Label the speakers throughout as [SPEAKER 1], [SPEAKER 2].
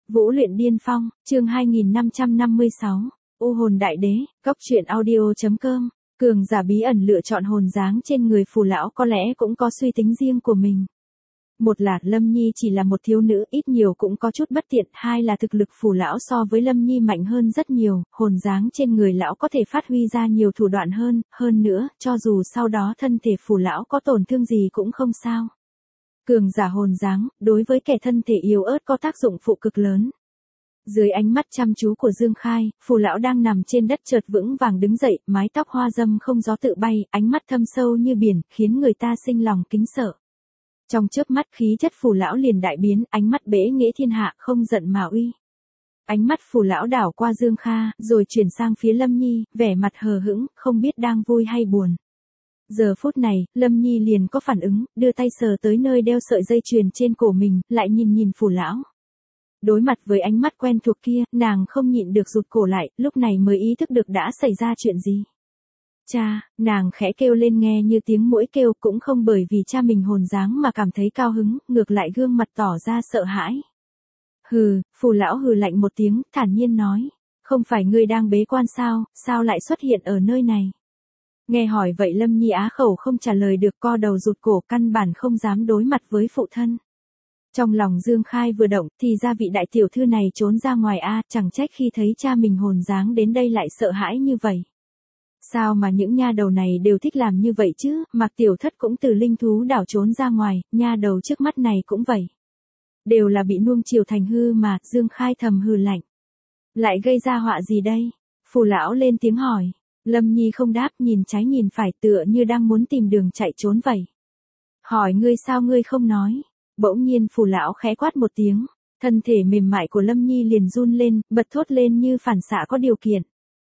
[SPEAKER 1] Vũ luyện điên phong, chương 2556, U hồn đại đế, góc truyện audio.com. Cường giả bí ẩn lựa chọn hồn dáng trên người phù lão có lẽ cũng có suy tính riêng của mình. Một là Lâm Nhi chỉ là một thiếu nữ, ít nhiều cũng có chút bất tiện. Hai là thực lực phù lão so với Lâm Nhi mạnh hơn rất nhiều, hồn dáng trên người lão có thể phát huy ra nhiều thủ đoạn hơn nữa, cho dù sau đó thân thể phù lão có tổn thương gì cũng không sao. Cường giả hồn dáng, đối với kẻ thân thể yếu ớt có tác dụng phụ cực lớn. Dưới ánh mắt chăm chú của Dương Khai, phù lão đang nằm trên đất chợt vững vàng đứng dậy, mái tóc hoa dâm không gió tự bay, ánh mắt thâm sâu như biển, khiến người ta sinh lòng kính sợ. Trong chớp mắt khí chất phù lão liền đại biến, ánh mắt bẽ nghĩa thiên hạ, không giận mà uy. Ánh mắt phù lão đảo qua Dương Kha, rồi chuyển sang phía Lâm Nhi, vẻ mặt hờ hững, không biết đang vui hay buồn. Giờ phút này, Lâm Nhi liền có phản ứng, đưa tay sờ tới nơi đeo sợi dây chuyền trên cổ mình, lại nhìn phù lão. Đối mặt với ánh mắt quen thuộc kia, nàng không nhịn được rụt cổ lại, lúc này mới ý thức được đã xảy ra chuyện gì. Cha, nàng khẽ kêu lên nghe như tiếng muỗi kêu, cũng không bởi vì cha mình hồn dáng mà cảm thấy cao hứng, ngược lại gương mặt tỏ ra sợ hãi. Hừ, phù lão hừ lạnh một tiếng, thản nhiên nói, không phải ngươi đang bế quan sao lại xuất hiện ở nơi này? Nghe hỏi vậy Lâm Nhi á khẩu không trả lời được, co đầu rụt cổ, căn bản không dám đối mặt với phụ thân. Trong lòng Dương Khai vừa động, thì ra vị đại tiểu thư này trốn ra ngoài chẳng trách khi thấy cha mình hồn dáng đến đây lại sợ hãi như vậy. Sao mà những nha đầu này đều thích làm như vậy chứ, Mạc Tiểu Thất cũng từ linh thú đảo trốn ra ngoài, nha đầu trước mắt này cũng vậy. Đều là bị nuông chiều thành hư mà, Dương Khai thầm hừ lạnh. Lại gây ra họa gì đây? Phù lão lên tiếng hỏi. Lâm Nhi không đáp, nhìn trái nhìn phải tựa như đang muốn tìm đường chạy trốn vậy. Hỏi ngươi sao ngươi không nói? Bỗng nhiên phù lão khẽ quát một tiếng, thân thể mềm mại của Lâm Nhi liền run lên, bật thốt lên như phản xạ có điều kiện.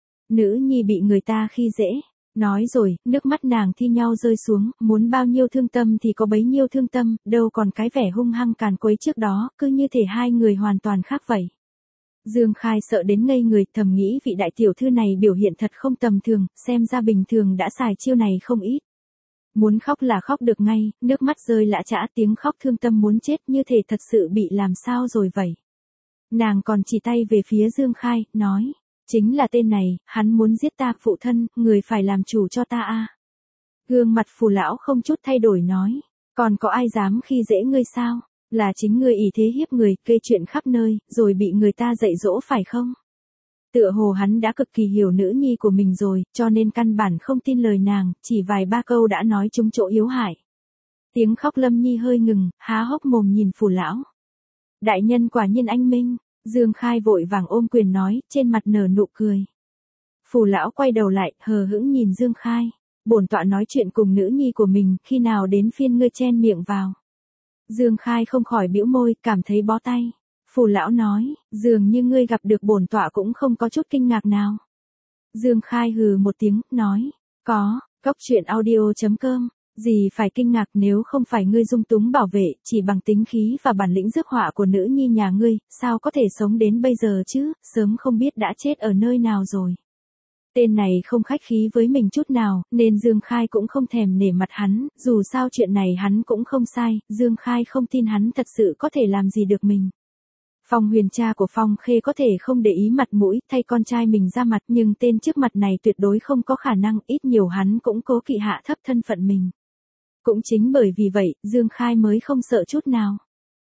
[SPEAKER 1] Nữ nhi bị người ta khi dễ. Nói rồi, nước mắt nàng thi nhau rơi xuống, muốn bao nhiêu thương tâm thì có bấy nhiêu thương tâm, đâu còn cái vẻ hung hăng càn quấy trước đó, cứ như thể hai người hoàn toàn khác vậy. Dương Khai sợ đến ngây người, thầm nghĩ vị đại tiểu thư này biểu hiện thật không tầm thường, xem ra bình thường đã xài chiêu này không ít. Muốn khóc là khóc được ngay, nước mắt rơi lã chã, tiếng khóc thương tâm muốn chết, như thể thật sự bị làm sao rồi vậy. Nàng còn chỉ tay về phía Dương Khai, nói, chính là tên này, hắn muốn giết ta, phụ thân, người phải làm chủ cho ta Gương mặt phù lão không chút thay đổi nói, còn có ai dám khi dễ ngươi sao? Là chính ngươi ỷ thế hiếp người, gây chuyện khắp nơi, rồi bị người ta dạy dỗ phải không? Tựa hồ hắn đã cực kỳ hiểu nữ nhi của mình rồi, cho nên căn bản không tin lời nàng, chỉ vài ba câu đã nói trúng chỗ yếu hại. Tiếng khóc Lâm Nhi hơi ngừng, há hốc mồm nhìn phù lão. Đại nhân quả nhiên anh minh, Dương Khai vội vàng ôm quyền nói, trên mặt nở nụ cười. Phù lão quay đầu lại, hờ hững nhìn Dương Khai, bổn tọa nói chuyện cùng nữ nhi của mình, khi nào đến phiên ngươi chen miệng vào. Dương Khai không khỏi bĩu môi, cảm thấy bó tay. Phù lão nói, dường như ngươi gặp được bổn tọa cũng không có chút kinh ngạc nào. Dương Khai hừ một tiếng, nói, có, góc truyện audio.com, gì phải kinh ngạc, nếu không phải ngươi dung túng bảo vệ, chỉ bằng tính khí và bản lĩnh rước họa của nữ nhi nhà ngươi, sao có thể sống đến bây giờ chứ, sớm không biết đã chết ở nơi nào rồi. Tên này không khách khí với mình chút nào, nên Dương Khai cũng không thèm nể mặt hắn, dù sao chuyện này hắn cũng không sai, Dương Khai không tin hắn thật sự có thể làm gì được mình. Phong Huyền cha của Phong Khê có thể không để ý mặt mũi thay con trai mình ra mặt, nhưng tên trước mặt này tuyệt đối không có khả năng, ít nhiều hắn cũng cố kỵ hạ thấp thân phận mình. Cũng chính bởi vì vậy, Dương Khai mới không sợ chút nào.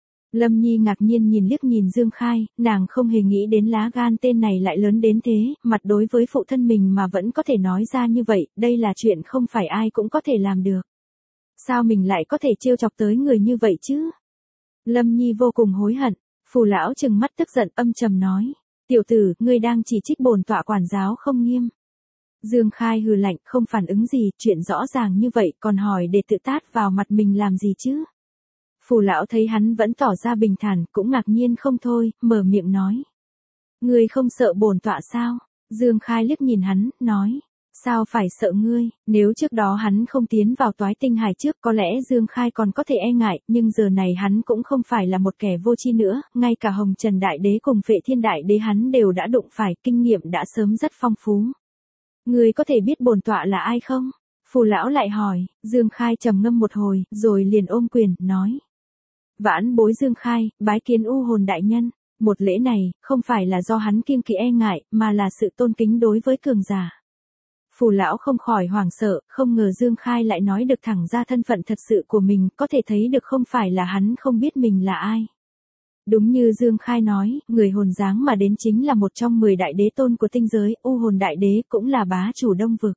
[SPEAKER 1] Lâm Nhi ngạc nhiên liếc nhìn Dương Khai, nàng không hề nghĩ đến lá gan tên này lại lớn đến thế, mặt đối với phụ thân mình mà vẫn có thể nói ra như vậy, đây là chuyện không phải ai cũng có thể làm được. Sao mình lại có thể trêu chọc tới người như vậy chứ? Lâm Nhi vô cùng hối hận. Phù lão trừng mắt tức giận, âm trầm nói, tiểu tử, ngươi đang chỉ trích bổn tọa quản giáo không nghiêm. Dương Khai hừ lạnh, không phản ứng gì, chuyện rõ ràng như vậy còn hỏi để tự tát vào mặt mình làm gì chứ? Phù lão thấy hắn vẫn tỏ ra bình thản, cũng ngạc nhiên không thôi, mở miệng nói. Ngươi không sợ bổn tọa sao? Dương Khai liếc nhìn hắn, nói. Sao phải sợ ngươi, nếu trước đó hắn không tiến vào Toái Tinh Hải trước có lẽ Dương Khai còn có thể e ngại, nhưng giờ này hắn cũng không phải là một kẻ vô tri nữa, ngay cả Hồng Trần Đại Đế cùng Phệ Thiên Đại Đế hắn đều đã đụng phải, kinh nghiệm đã sớm rất phong phú. Ngươi có thể biết bổn tọa là ai không? Phù lão lại hỏi, Dương Khai trầm ngâm một hồi, rồi liền ôm quyền, nói. Vãn bối Dương Khai, bái kiến U hồn đại nhân. Một lễ này, không phải là do hắn kiêng kỵ e ngại, mà là sự tôn kính đối với cường giả. Phù lão không khỏi hoảng sợ, không ngờ Dương Khai lại nói được thẳng ra thân phận thật sự của mình, có thể thấy được không phải là hắn không biết mình là ai. Đúng như Dương Khai nói, người hồn dáng mà đến chính là một trong 10 đại đế tôn của tinh giới, U Hồn Đại Đế cũng là bá chủ Đông Vực.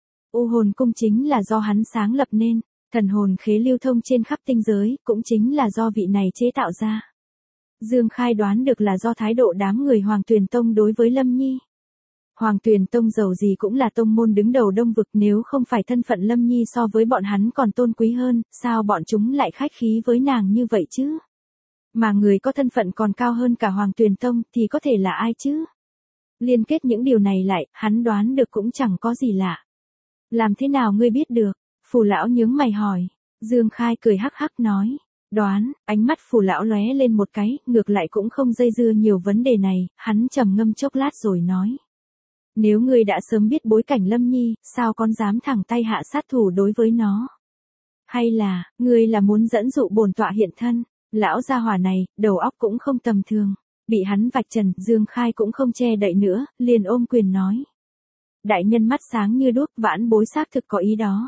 [SPEAKER 1] U Hồn Cung chính là do hắn sáng lập nên, thần hồn khế lưu thông trên khắp tinh giới, cũng chính là do vị này chế tạo ra. Dương Khai đoán được là do thái độ đám người Hoàng Tuyền Tông đối với Lâm Nhi. Hoàng Tuyền Tông dầu gì cũng là tông môn đứng đầu Đông Vực, nếu không phải thân phận Lâm Nhi so với bọn hắn còn tôn quý hơn, sao bọn chúng lại khách khí với nàng như vậy chứ? Mà người có thân phận còn cao hơn cả Hoàng Tuyền Tông thì có thể là ai chứ? Liên kết những điều này lại, hắn đoán được cũng chẳng có gì lạ. Làm thế nào ngươi biết được? Phù lão nhướng mày hỏi. Dương Khai cười hắc hắc nói. Đoán, ánh mắt phù lão lóe lên một cái, ngược lại cũng không dây dưa nhiều vấn đề này, hắn trầm ngâm chốc lát rồi nói. Nếu ngươi đã sớm biết bối cảnh Lâm Nhi, sao con dám thẳng tay hạ sát thủ đối với nó? Hay là, ngươi là muốn dẫn dụ bổn tọa hiện thân? Lão gia hỏa này, đầu óc cũng không tầm thường. Bị hắn vạch trần, Dương Khai cũng không che đậy nữa, liền ôm quyền nói. Đại nhân mắt sáng như đuốc, vãn bối xác thực có ý đó.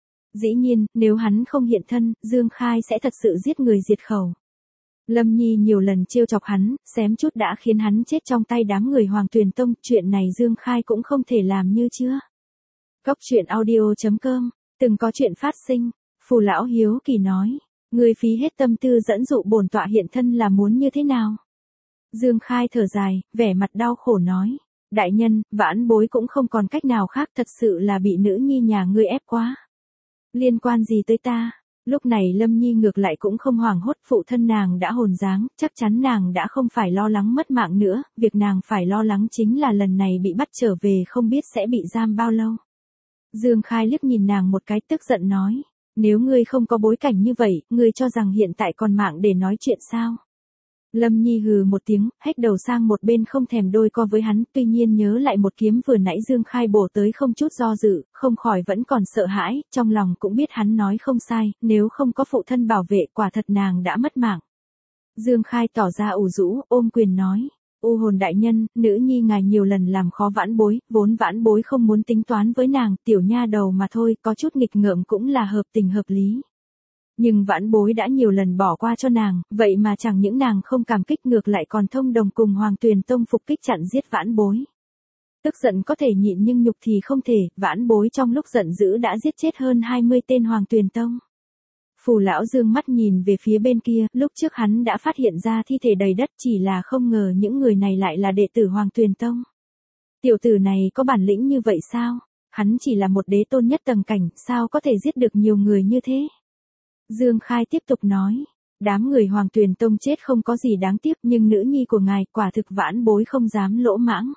[SPEAKER 1] Dĩ nhiên, nếu hắn không hiện thân, Dương Khai sẽ thật sự giết người diệt khẩu. Lâm Nhi nhiều lần trêu chọc hắn, xém chút đã khiến hắn chết trong tay đám người Hoàng Tuyền Tông, chuyện này Dương Khai cũng không thể làm như chưa. Cốc truyện audio.com, từng có chuyện phát sinh, Phù lão hiếu kỳ nói, người phí hết tâm tư dẫn dụ bổn tọa hiện thân là muốn như thế nào? Dương Khai thở dài, vẻ mặt đau khổ nói, đại nhân, vãn bối cũng không còn cách nào khác, thật sự là bị nữ nhi nhà ngươi ép quá. Liên quan gì tới ta? Lúc này Lâm Nhi ngược lại cũng không hoảng hốt, phụ thân nàng đã hồn dáng, chắc chắn nàng đã không phải lo lắng mất mạng nữa, việc nàng phải lo lắng chính là lần này bị bắt trở về không biết sẽ bị giam bao lâu. Dương Khai liếc nhìn nàng một cái, tức giận nói, nếu ngươi không có bối cảnh như vậy, ngươi cho rằng hiện tại còn mạng để nói chuyện sao? Lâm Nhi hừ một tiếng, hét đầu sang một bên không thèm đôi co với hắn, tuy nhiên nhớ lại một kiếm vừa nãy Dương Khai bổ tới không chút do dự, không khỏi vẫn còn sợ hãi, trong lòng cũng biết hắn nói không sai, nếu không có phụ thân bảo vệ quả thật nàng đã mất mạng. Dương Khai tỏ ra ủ rũ, ôm quyền nói, U Hồn đại nhân, nữ nhi ngài nhiều lần làm khó vãn bối, vốn vãn bối không muốn tính toán với nàng, tiểu nha đầu mà thôi, có chút nghịch ngợm cũng là hợp tình hợp lý. Nhưng vãn bối đã nhiều lần bỏ qua cho nàng, vậy mà chẳng những nàng không cảm kích ngược lại còn thông đồng cùng Hoàng Tuyền Tông phục kích chặn giết vãn bối. Tức giận có thể nhịn nhưng nhục thì không thể, vãn bối trong lúc giận dữ đã giết chết hơn 20 tên Hoàng Tuyền Tông. Phù lão dương mắt nhìn về phía bên kia, lúc trước hắn đã phát hiện ra thi thể đầy đất, chỉ là không ngờ những người này lại là đệ tử Hoàng Tuyền Tông. Tiểu tử này có bản lĩnh như vậy sao? Hắn chỉ là một đế tôn nhất tầng cảnh, sao có thể giết được nhiều người như thế? Dương Khai tiếp tục nói, đám người Hoàng Tuyền Tông chết không có gì đáng tiếc, nhưng nữ nhi của ngài quả thực vãn bối không dám lỗ mãng.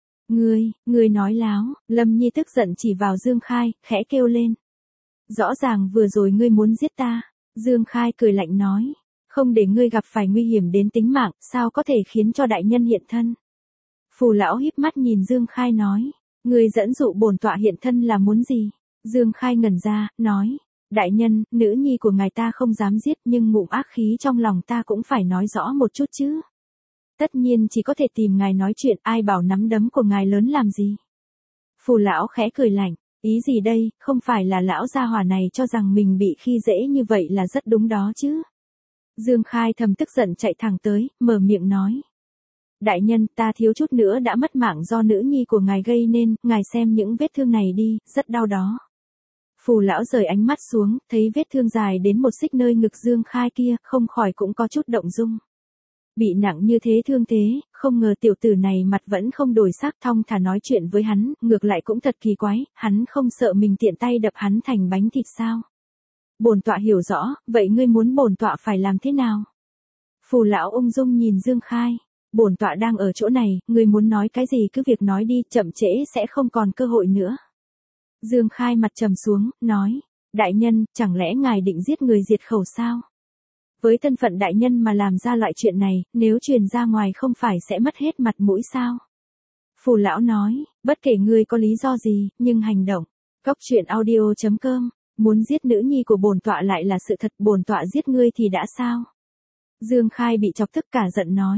[SPEAKER 1] Ngươi nói láo, Lâm Nhi tức giận chỉ vào Dương Khai, khẽ kêu lên. Rõ ràng vừa rồi ngươi muốn giết ta. Dương Khai cười lạnh nói, không để ngươi gặp phải nguy hiểm đến tính mạng, sao có thể khiến cho đại nhân hiện thân. Phù lão híp mắt nhìn Dương Khai nói, ngươi dẫn dụ bổn tọa hiện thân là muốn gì? Dương Khai ngẩn ra, nói, đại nhân, nữ nhi của ngài ta không dám giết nhưng ngụm ác khí trong lòng ta cũng phải nói rõ một chút chứ. Tất nhiên chỉ có thể tìm ngài nói chuyện, ai bảo nắm đấm của ngài lớn làm gì. Phù lão khẽ cười lạnh, ý gì đây, không phải là lão gia hỏa này cho rằng mình bị khi dễ như vậy là rất đúng đó chứ. Dương Khai thầm tức giận chạy thẳng tới, mở miệng nói. Đại nhân, ta thiếu chút nữa đã mất mạng do nữ nhi của ngài gây nên, ngài xem những vết thương này đi, rất đau đó. Phù lão rời ánh mắt xuống, thấy vết thương dài đến một xích nơi ngực Dương Khai kia, không khỏi cũng có chút động dung. Bị nặng như thế thương thế, không ngờ tiểu tử này mặt vẫn không đổi sắc, thong thả nói chuyện với hắn, ngược lại cũng thật kỳ quái, hắn không sợ mình tiện tay đập hắn thành bánh thịt sao? Bổn tọa hiểu rõ, vậy ngươi muốn bổn tọa phải làm thế nào? Phù lão ung dung nhìn Dương Khai, bổn tọa đang ở chỗ này, ngươi muốn nói cái gì cứ việc nói đi, chậm trễ sẽ không còn cơ hội nữa. Dương Khai mặt trầm xuống, nói, đại nhân, chẳng lẽ ngài định giết người diệt khẩu sao? Với thân phận đại nhân mà làm ra loại chuyện này, nếu truyền ra ngoài không phải sẽ mất hết mặt mũi sao? Phù lão nói, bất kể ngươi có lý do gì, nhưng hành động. Cốc truyện audio.com, muốn giết nữ nhi của bổn tọa lại là sự thật, bổn tọa giết ngươi thì đã sao? Dương Khai bị chọc tức cả giận nói,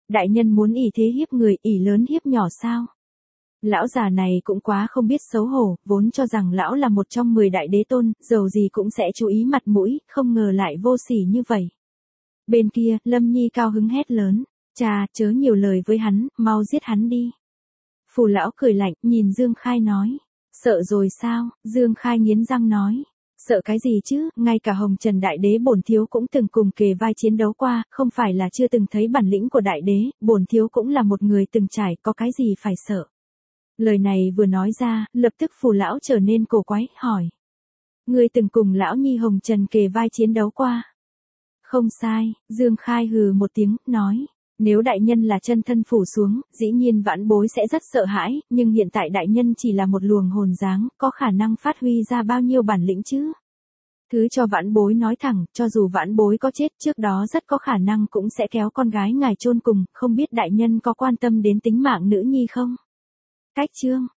[SPEAKER 1] Đại nhân muốn ỷ thế hiếp người, ỷ lớn hiếp nhỏ sao? Lão già này cũng quá không biết xấu hổ, vốn cho rằng lão là một trong 10 đại đế tôn, dầu gì cũng sẽ chú ý mặt mũi, không ngờ lại vô sỉ như vậy. Bên kia, Lâm Nhi cao hứng hét lớn, cha, chớ nhiều lời với hắn, mau giết hắn đi. Phù lão cười lạnh, nhìn Dương Khai nói, sợ rồi sao? Dương Khai nghiến răng nói, sợ cái gì chứ, ngay cả Hồng Trần Đại Đế bổn thiếu cũng từng cùng kề vai chiến đấu qua, không phải là chưa từng thấy bản lĩnh của Đại Đế, bổn thiếu cũng là một người từng trải, có cái gì phải sợ. Lời này vừa nói ra, lập tức Phù lão trở nên cổ quái, hỏi. Ngươi từng cùng lão nhi Hồng Trần kề vai chiến đấu qua. Không sai, Dương Khai hừ một tiếng, nói. Nếu đại nhân là chân thân phủ xuống, dĩ nhiên vãn bối sẽ rất sợ hãi, nhưng hiện tại đại nhân chỉ là một luồng hồn dáng, có khả năng phát huy ra bao nhiêu bản lĩnh chứ? Thứ cho vãn bối nói thẳng, cho dù vãn bối có chết trước đó rất có khả năng cũng sẽ kéo con gái ngài chôn cùng, không biết đại nhân có quan tâm đến tính mạng nữ nhi không? Cách chương